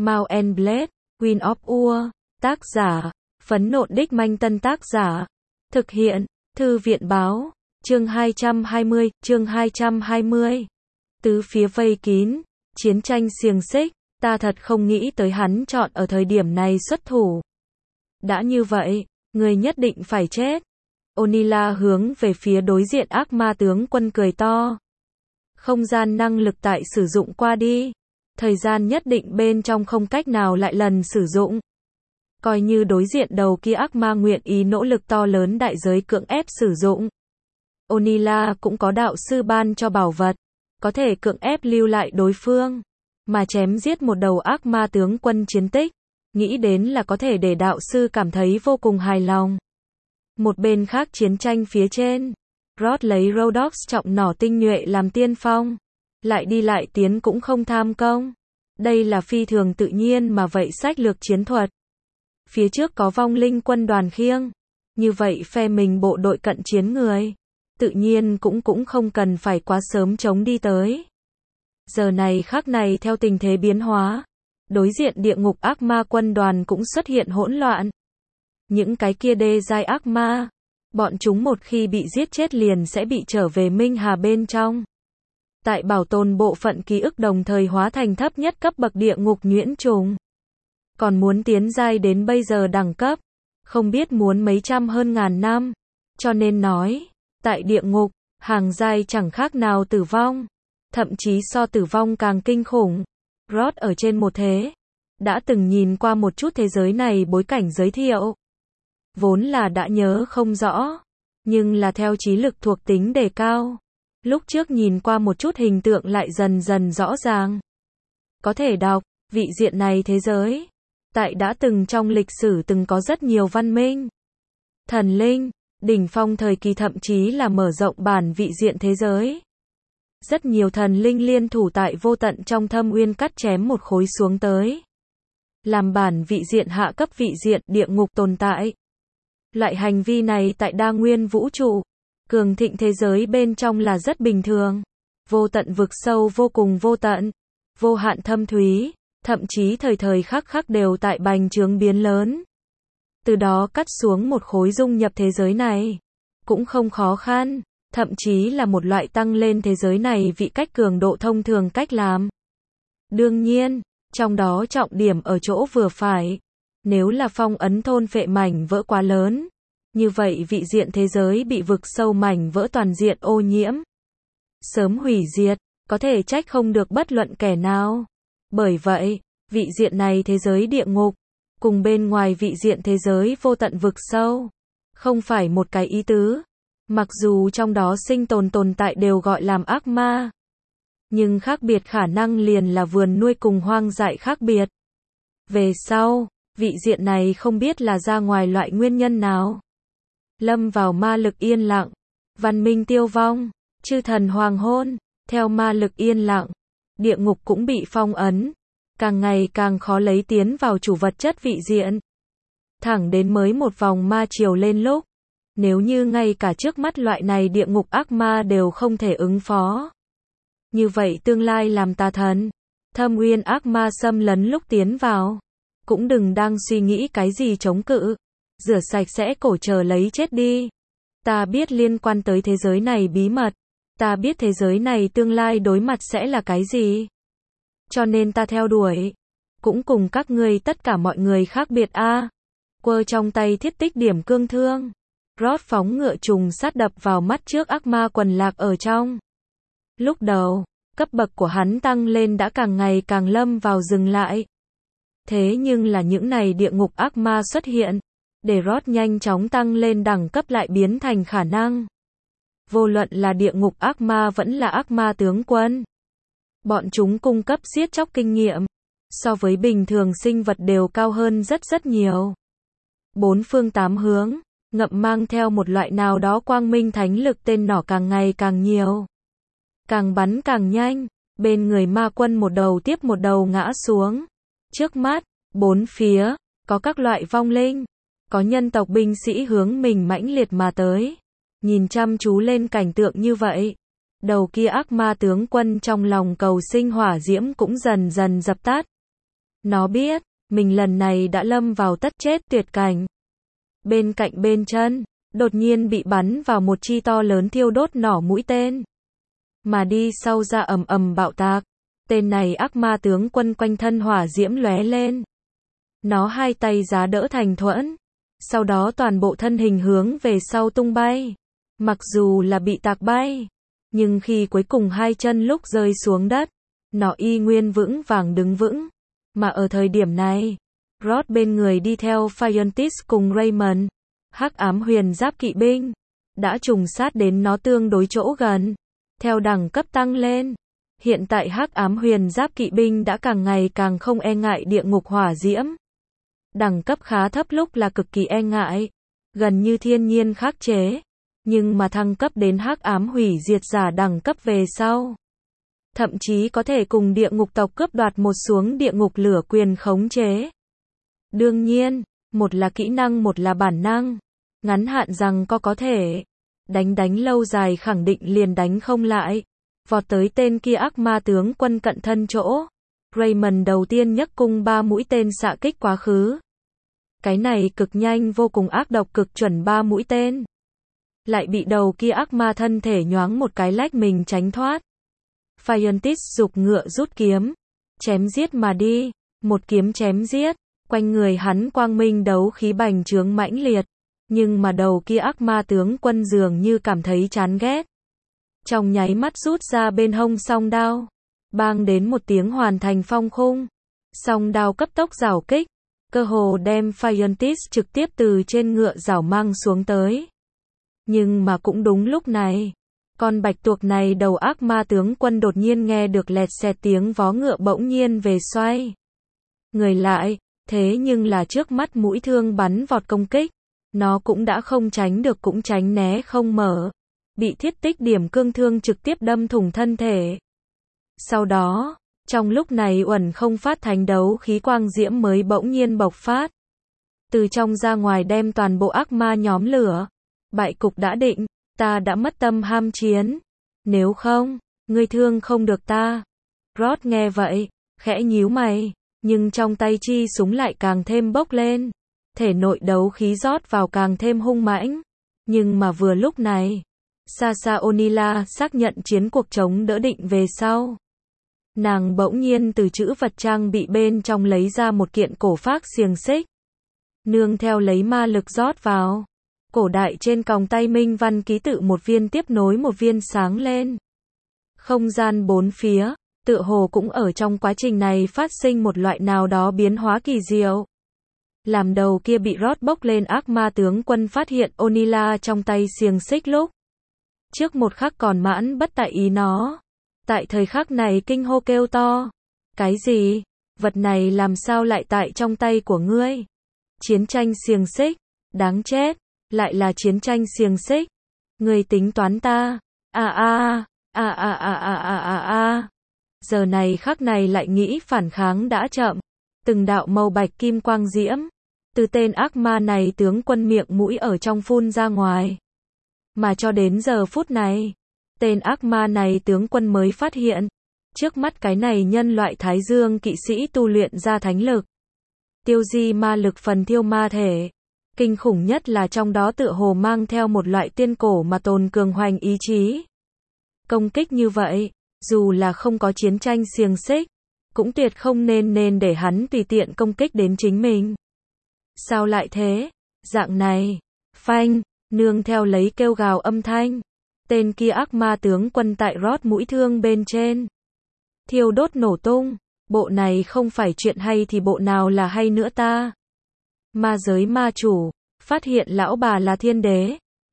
Mount and Blade, Queen of War, tác giả, Phấn Nộn Đích Manh Tân tác giả, thực hiện, Thư viện báo, chương 220, tứ phía vây kín, chiến tranh xiềng xích, ta thật không nghĩ tới hắn chọn ở thời điểm này xuất thủ. Đã như vậy, người nhất định phải chết. Onila hướng về phía đối diện ác ma tướng quân cười to. Không gian năng lực tại sử dụng qua đi. Thời gian nhất định bên trong không cách nào lại lần sử dụng. Coi như đối diện đầu kia ác ma nguyện ý nỗ lực to lớn đại giới cưỡng ép sử dụng. Onila cũng có đạo sư ban cho bảo vật, có thể cưỡng ép lưu lại đối phương, mà chém giết một đầu ác ma tướng quân chiến tích, nghĩ đến là có thể để đạo sư cảm thấy vô cùng hài lòng. Một bên khác chiến tranh phía trên, Rod lấy Rhodox trọng nỏ tinh nhuệ làm tiên phong, lại đi lại tiến cũng không tham công. Đây là phi thường tự nhiên mà vậy sách lược chiến thuật. Phía trước có vong linh quân đoàn khiêng, như vậy phe mình bộ đội cận chiến người, tự nhiên cũng không cần phải quá sớm chống đi tới. Giờ này khắc này theo tình thế biến hóa, đối diện địa ngục ác ma quân đoàn cũng xuất hiện hỗn loạn. Những cái kia đê giai ác ma, bọn chúng một khi bị giết chết liền sẽ bị trở về Minh Hà bên trong. Tại bảo tồn bộ phận ký ức đồng thời hóa thành thấp nhất cấp bậc địa ngục nhuyễn trùng. Còn muốn tiến giai đến bây giờ đẳng cấp, không biết muốn mấy trăm hơn ngàn năm. Cho nên nói, tại địa ngục, hàng giai chẳng khác nào tử vong. Thậm chí so tử vong càng kinh khủng. Rod ở trên một thế, đã từng nhìn qua một chút thế giới này bối cảnh giới thiệu. Vốn là đã nhớ không rõ, nhưng là theo trí lực thuộc tính đề cao. Lúc trước nhìn qua một chút hình tượng lại dần dần rõ ràng. Có thể đọc, vị diện này thế giới. Tại đã từng trong lịch sử từng có rất nhiều văn minh. Thần linh, đỉnh phong thời kỳ thậm chí là mở rộng bản vị diện thế giới. Rất nhiều thần linh liên thủ tại vô tận trong thâm uyên cắt chém một khối xuống tới. Làm bản vị diện hạ cấp vị diện địa ngục tồn tại. Loại hành vi này tại đa nguyên vũ trụ, cường thịnh thế giới bên trong là rất bình thường. Vô tận vực sâu vô cùng vô tận, vô hạn thâm thúy, thậm chí thời thời khắc khắc đều tại bành trướng biến lớn. Từ đó cắt xuống một khối dung nhập thế giới này, cũng không khó khăn, thậm chí là một loại tăng lên thế giới này vị cách cường độ thông thường cách làm. Đương nhiên, trong đó trọng điểm ở chỗ vừa phải. Nếu là phong ấn thôn phệ mảnh vỡ quá lớn, như vậy vị diện thế giới bị vực sâu mảnh vỡ toàn diện ô nhiễm, sớm hủy diệt, có thể trách không được bất luận kẻ nào. Bởi vậy, vị diện này thế giới địa ngục, cùng bên ngoài vị diện thế giới vô tận vực sâu, không phải một cái ý tứ. Mặc dù trong đó sinh tồn tồn tại đều gọi làm ác ma, nhưng khác biệt khả năng liền là vườn nuôi cùng hoang dại khác biệt. Về sau, vị diện này không biết là ra ngoài loại nguyên nhân nào, lâm vào ma lực yên lặng, văn minh tiêu vong, chư thần hoàng hôn, theo ma lực yên lặng, địa ngục cũng bị phong ấn, càng ngày càng khó lấy tiến vào chủ vật chất vị diện. Thẳng đến mới một vòng ma chiều lên lúc, nếu như ngay cả trước mắt loại này địa ngục ác ma đều không thể ứng phó, như vậy tương lai làm tà thần, thâm uyên ác ma xâm lấn lúc tiến vào, cũng đừng đang suy nghĩ cái gì chống cự, rửa sạch sẽ cổ chờ lấy chết đi. Ta biết liên quan tới thế giới này bí mật, ta biết thế giới này tương lai đối mặt sẽ là cái gì. Cho nên ta theo đuổi, cũng cùng các ngươi tất cả mọi người khác biệt a. Quơ trong tay thiết tích điểm cương thương, Rod phóng ngựa trùng sát đập vào mắt trước ác ma quần lạc ở trong. Lúc đầu, cấp bậc của hắn tăng lên đã càng ngày càng lâm vào dừng lại. Thế nhưng là những này địa ngục ác ma xuất hiện, để Rod nhanh chóng tăng lên đẳng cấp lại biến thành khả năng. Vô luận là địa ngục ác ma vẫn là ác ma tướng quân, bọn chúng cung cấp giết chóc kinh nghiệm, so với bình thường sinh vật đều cao hơn rất nhiều. Bốn phương tám hướng, ngậm mang theo một loại nào đó quang minh thánh lực tên nỏ càng ngày càng nhiều. Càng bắn càng nhanh, bên người ma quân một đầu tiếp một đầu ngã xuống. Trước mắt, bốn phía, có các loại vong linh, có nhân tộc binh sĩ hướng mình mãnh liệt mà tới. Nhìn chăm chú lên cảnh tượng như vậy, đầu kia ác ma tướng quân trong lòng cầu sinh hỏa diễm cũng dần dần dập tắt. Nó biết, mình lần này đã lâm vào tất chết tuyệt cảnh. Bên cạnh bên chân, đột nhiên bị bắn vào một chi to lớn thiêu đốt nỏ mũi tên. Mà đi sau ra ầm ầm bạo tạc. Tên này ác ma tướng quân quanh thân hỏa diễm lóe lên. Nó hai tay giá đỡ thành thuẫn. Sau đó toàn bộ thân hình hướng về sau tung bay. Mặc dù là bị tạc bay, nhưng khi cuối cùng hai chân lúc rơi xuống đất, nó y nguyên vững vàng đứng vững. Mà ở thời điểm này, Rod bên người đi theo Phiontis cùng Raymond, hắc ám huyền giáp kỵ binh, đã trùng sát đến nó tương đối chỗ gần. Theo đẳng cấp tăng lên, hiện tại hắc ám huyền giáp kỵ binh đã càng ngày càng không e ngại địa ngục hỏa diễm. Đẳng cấp khá thấp lúc là cực kỳ e ngại, gần như thiên nhiên khắc chế. Nhưng mà thăng cấp đến hắc ám hủy diệt giả đẳng cấp về sau, thậm chí có thể cùng địa ngục tộc cướp đoạt một xuống địa ngục lửa quyền khống chế. Đương nhiên, một là kỹ năng một là bản năng. Ngắn hạn rằng có thể. Đánh lâu dài khẳng định liền đánh không lại. Vọt tới tên kia ác ma tướng quân cận thân chỗ. Raymond đầu tiên nhấc cung 3 mũi tên xạ kích quá khứ. Cái này cực nhanh vô cùng ác độc cực chuẩn 3 mũi tên. Lại bị đầu kia ác ma thân thể nhoáng một cái lách mình tránh thoát. Phiontis giục ngựa rút kiếm. Chém giết mà đi. Một kiếm chém giết. Quanh người hắn quang minh đấu khí bành trướng mãnh liệt. Nhưng mà đầu kia ác ma tướng quân dường như cảm thấy chán ghét. Trong nháy mắt rút ra bên hông song đao. Bang đến một tiếng hoàn thành phong khung. Song đao cấp tốc giảo kích. Cơ hồ đem Phiontis trực tiếp từ trên ngựa giảo mang xuống tới. Nhưng mà cũng đúng lúc này, con bạch tuộc này đầu ác ma tướng quân đột nhiên nghe được lẹt xẹt tiếng vó ngựa bỗng nhiên về xoay. Người lại, thế nhưng là trước mắt mũi thương bắn vọt công kích. Nó cũng đã không tránh được cũng tránh né không mở. Bị thiết tích điểm cương thương trực tiếp đâm thủng thân thể. Sau đó, trong lúc này uẩn không phát thánh đấu khí quang diễm mới bỗng nhiên bộc phát. Từ trong ra ngoài đem toàn bộ ác ma nhóm lửa. Bại cục đã định, ta đã mất tâm ham chiến. Nếu không, ngươi thương không được ta. Rod nghe vậy, khẽ nhíu mày, nhưng trong tay chi súng lại càng thêm bốc lên. Thể nội đấu khí rót vào càng thêm hung mãnh. Nhưng mà vừa lúc này, Sasha Onila xác nhận chiến cuộc chống đỡ định về sau. Nàng bỗng nhiên từ chữ vật trang bị bên trong lấy ra một kiện cổ phác xiềng xích. Nương theo lấy ma lực rót vào. Cổ đại trên còng tay minh văn ký tự một viên tiếp nối một viên sáng lên. Không gian bốn phía, tựa hồ cũng ở trong quá trình này phát sinh một loại nào đó biến hóa kỳ diệu. Làm đầu kia bị rót bốc lên ác ma tướng quân phát hiện Onila trong tay xiềng xích lúc. Trước một khắc còn mãn bất tại ý nó. Tại thời khắc này kinh hô kêu to. Cái gì? Vật này làm sao lại tại trong tay của ngươi? Chiến tranh xiềng xích. Đáng chết. Lại là chiến tranh xiềng xích. Ngươi tính toán ta. Giờ này khắc này lại nghĩ phản kháng đã chậm. Từng đạo màu bạch kim quang diễm. Từ tên ác ma này tướng quân miệng mũi ở trong phun ra ngoài. Mà cho đến giờ phút này, tên ác ma này tướng quân mới phát hiện. Trước mắt cái này nhân loại Thái Dương kỵ sĩ tu luyện ra thánh lực. Tiêu di ma lực phần thiêu ma thể. Kinh khủng nhất là trong đó tựa hồ mang theo một loại tiên cổ mà tồn cường hoành ý chí. Công kích như vậy, dù là không có chiến tranh xiềng xích, cũng tuyệt không nên để hắn tùy tiện công kích đến chính mình. Sao lại thế? Dạng này, phanh, nương theo lấy kêu gào âm thanh. Tên kia ác ma tướng quân tại rót mũi thương bên trên. Thiêu đốt nổ tung, bộ này không phải chuyện hay thì bộ nào là hay nữa ta? Ma giới ma chủ, phát hiện lão bà là thiên đế,